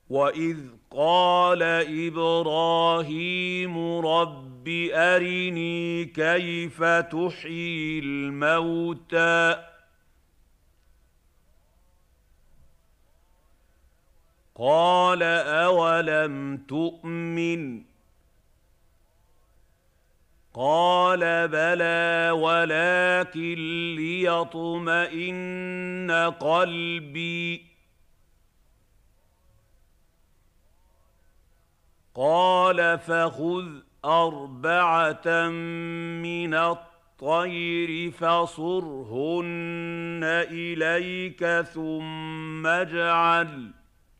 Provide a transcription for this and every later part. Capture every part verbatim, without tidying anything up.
وإذ قال إبراهيم رب أرني كيف تحيي الموتى قال أولم تؤمن قال بلى ولكن ليطمئن قلبي قال فخذ أربعة من الطير فصرهن إليك ثم اجعل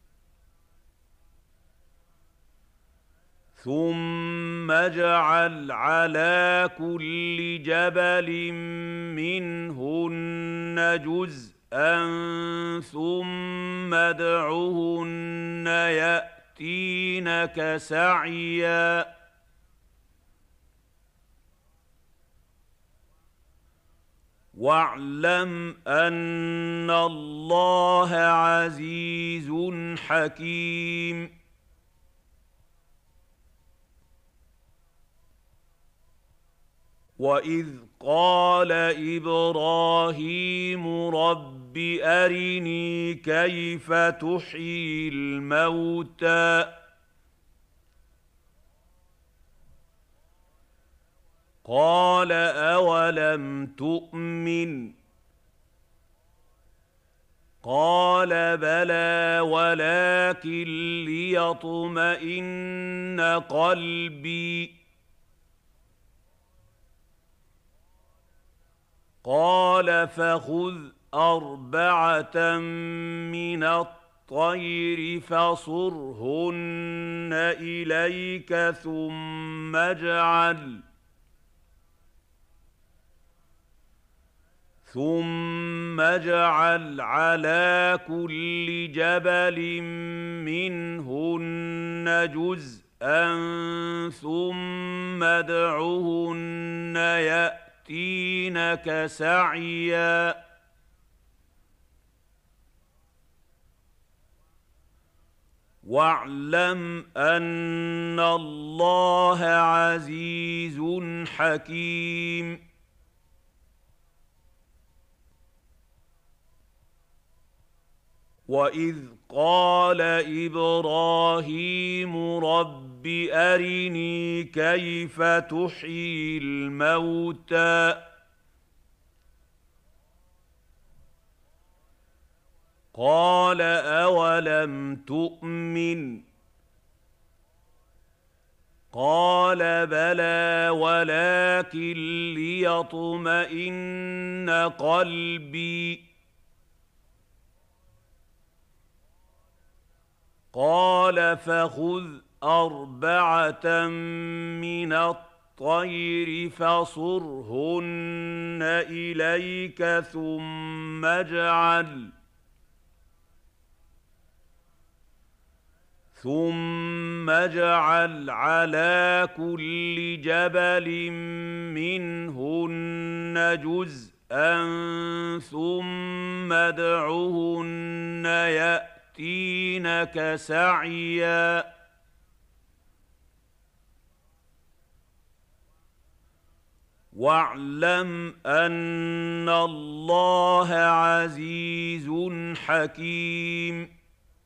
ثم اجعل على كل جبل منهن جزءا ثم ادعهن يأتينك سعيا واعلم أن الله عزيز حكيم. وإذ قال إبراهيم رب أرني كيف تحيي الموتى قال أولم تؤمن قال بلى ولكن ليطمئن قلبي قال فخذ أربعة من الطير فصرهن إليك ثم اجعل ثم اجعل على كل جبل منهن جزءا ثم ادعهن يأتينك سعيا واعلم أن الله عزيز حكيم. وإذ قال إبراهيم رب أرني كيف تحيي الموتى قال أولم تؤمن قال بلى ولكن ليطمئن قلبي قال فخذ أربعة من الطير فصرهن إليك ثم اجعل ثم اجعل على كل جبل منهن جزءا ثم ادعهن يأتينك سعيا واعلم أن الله عزيز حكيم.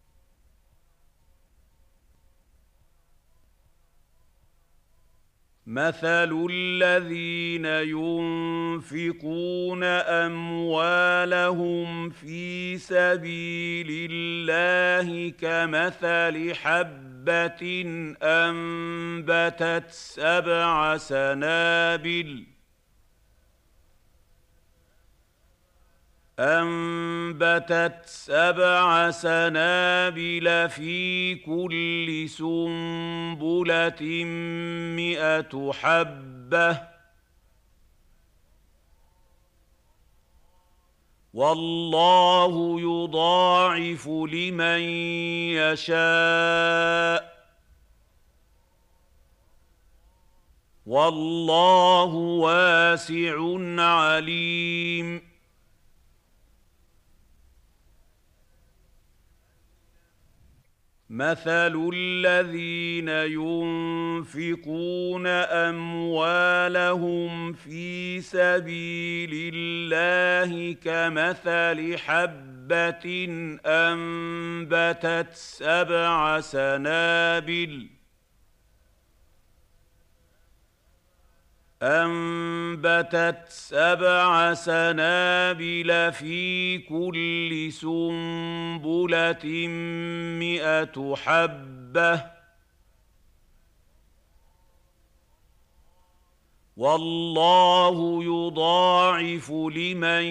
مثل الذين ينفقون أموالهم في سبيل الله كمثل حبة أنبتت سبع سنابل أنبتت سبع سنابل في كل سنبلة مئة حبة والله يضاعف لمن يشاء والله واسع عليم. مثل الذين ينفقون أموالهم في سبيل الله كمثل حبة أنبتت سبع سنابل أنبتت سبع سنابل في كل سنبلة مئة حبة والله يضاعف لمن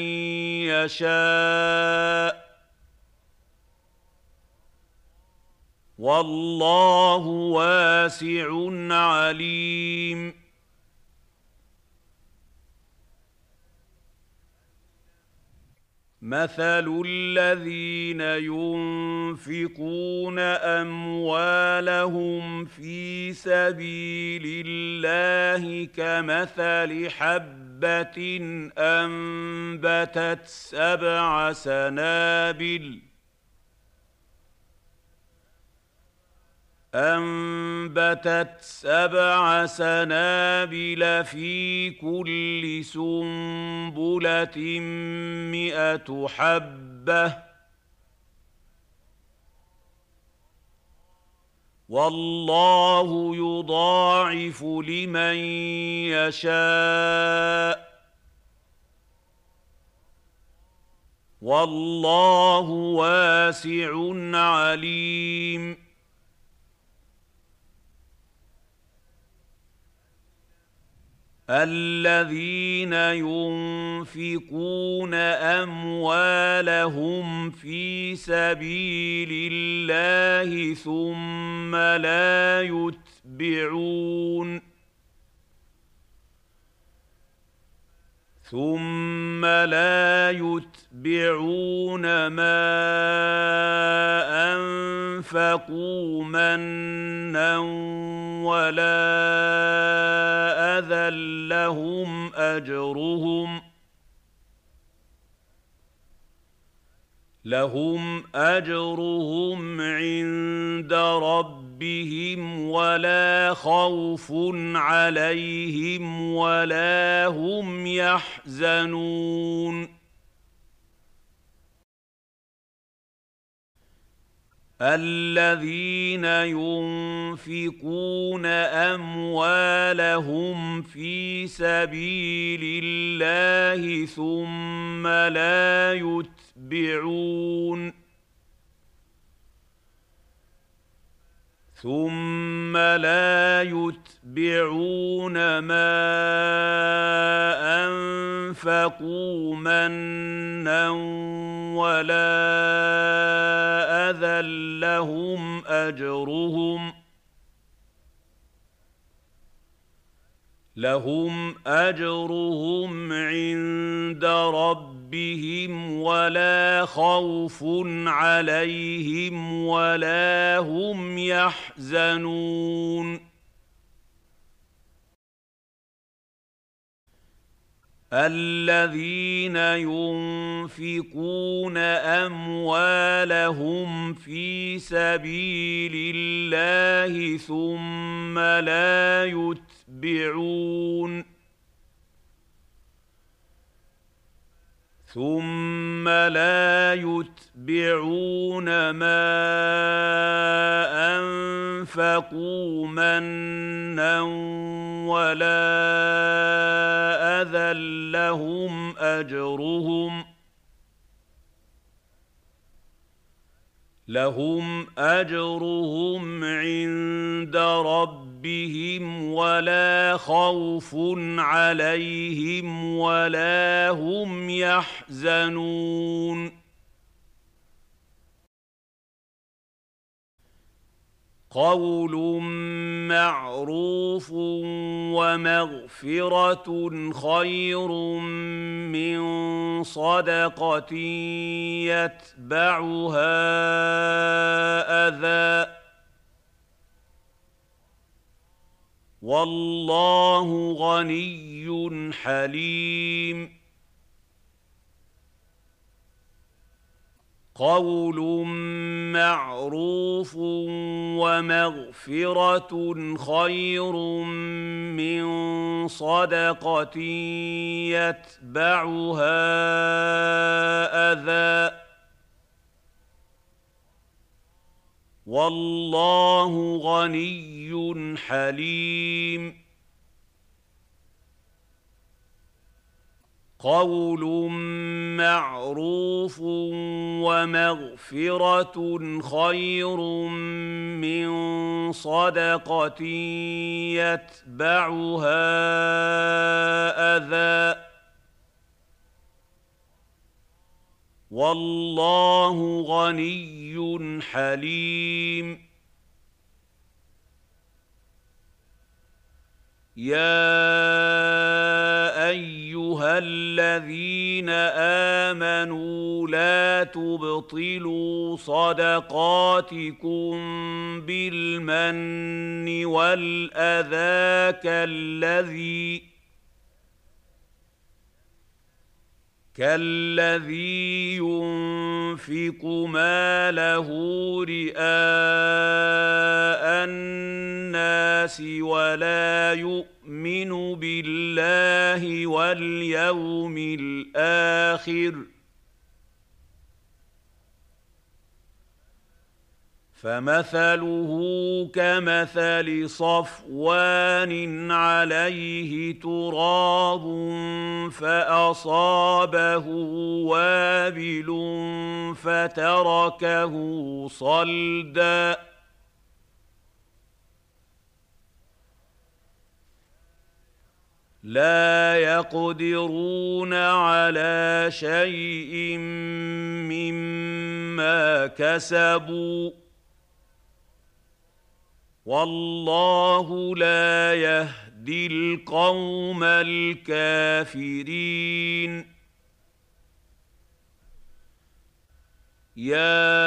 يشاء والله واسع عليم مثل الذين ينفقون أموالهم في سبيل الله كمثل حبة أنبتت سبع سنابل أنبتت سبع سنابل في كل سنبلة مئة حبة والله يضاعف لمن يشاء والله واسع عليم الذين ينفقون أموالهم في سبيل الله ثم لا يتبعون ثم لا يتبعون ما أنفقوا منا ولا أذى لهم أجرهم لهم أجرهم عند ربهم ولا خوف عليهم ولا هم يحزنون الذين ينفقون أموالهم في سبيل الله ثم لا يتبعون ثم لا يتبعون ما أنفقوا منا ولا أذى لهم أجرهم لهم أجرهم عند ربهم ولا خوف عليهم ولا هم يحزنون الذين ينفقون أموالهم في سبيل الله ثم لا يتبعون ثم لا يتبعون ما أنفقوا منا ولا أذى لهم أجرهم لهم أجرهم عند ربهم ولا خوف عليهم ولا هم يحزنون قول معروف ومغفرة خير من صدقة يتبعها أذى والله غني حليم قول معروف ومغفرة خير من صدقة يتبعها أذى والله غني حليم قول معروف ومغفرة خير من صدقة يتبعها أذى والله غني حليم يا أيها الذين آمنوا لا تبطلوا صدقاتكم بالمن والأذى كالذي كالذي ينفق ماله رئاء الناس ولا يؤمن بالله واليوم الآخر فمثله كمثل صفوان عليه تراب فأصابه وابل فتركه صلدا لا يقدرون على شيء مما كسبوا والله لا يهدي القوم الكافرين يا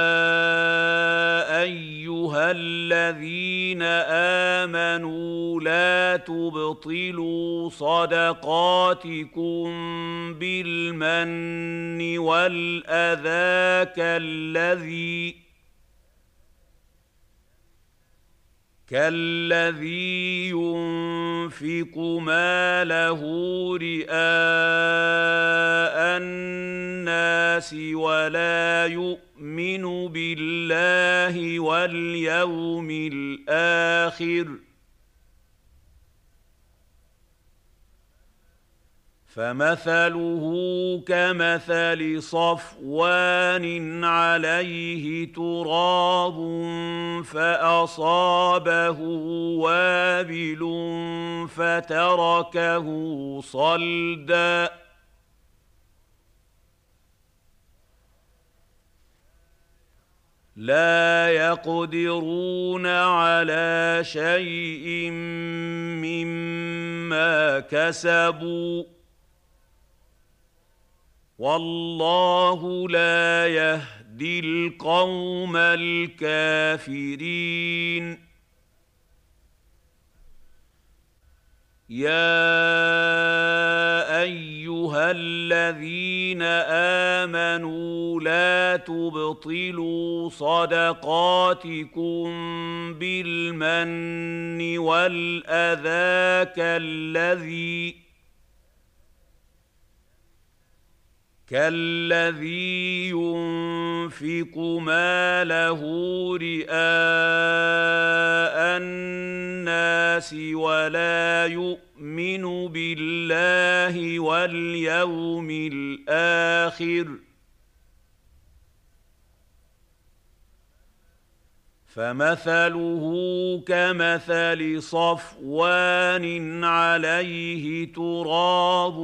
أيها الذين آمنوا لا تبطلوا صدقاتكم بالمن والأذى كالذي كالذي ينفق ماله رئاء الناس ولا يؤمن بالله واليوم الآخر فمثله كمثل صفوان عليه تراب فأصابه وابل فتركه صلدا لا يقدرون على شيء مما كسبوا والله لا يهدي القوم الكافرين يا أيها الذين آمنوا لا تبطلوا صدقاتكم بالمن والأذى كالذي كالذي ينفق ماله رئاء الناس ولا يؤمن بالله واليوم الآخر فمثله كمثل صفوان عليه تراب فأصابه وابل فتركه صلدا لا يقدرون على شيء مما كسبوا والله لا يهدي القوم الكافرين يا أيها الذين آمنوا لا تبطلوا صدقاتكم بالمن والأذى كالذي كالذي ينفق ماله رئاء الناس ولا يؤمن بالله واليوم الآخر فمثله كمثل صفوان عليه تراب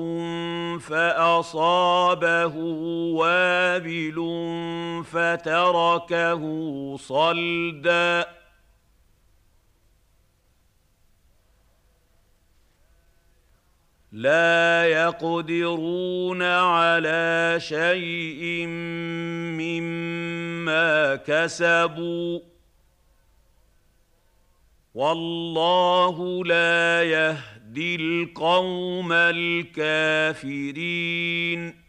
فأصابه وابل فتركه صلدا لا يقدرون على شيء مما كسبوا والله لا يهدي القوم الكافرين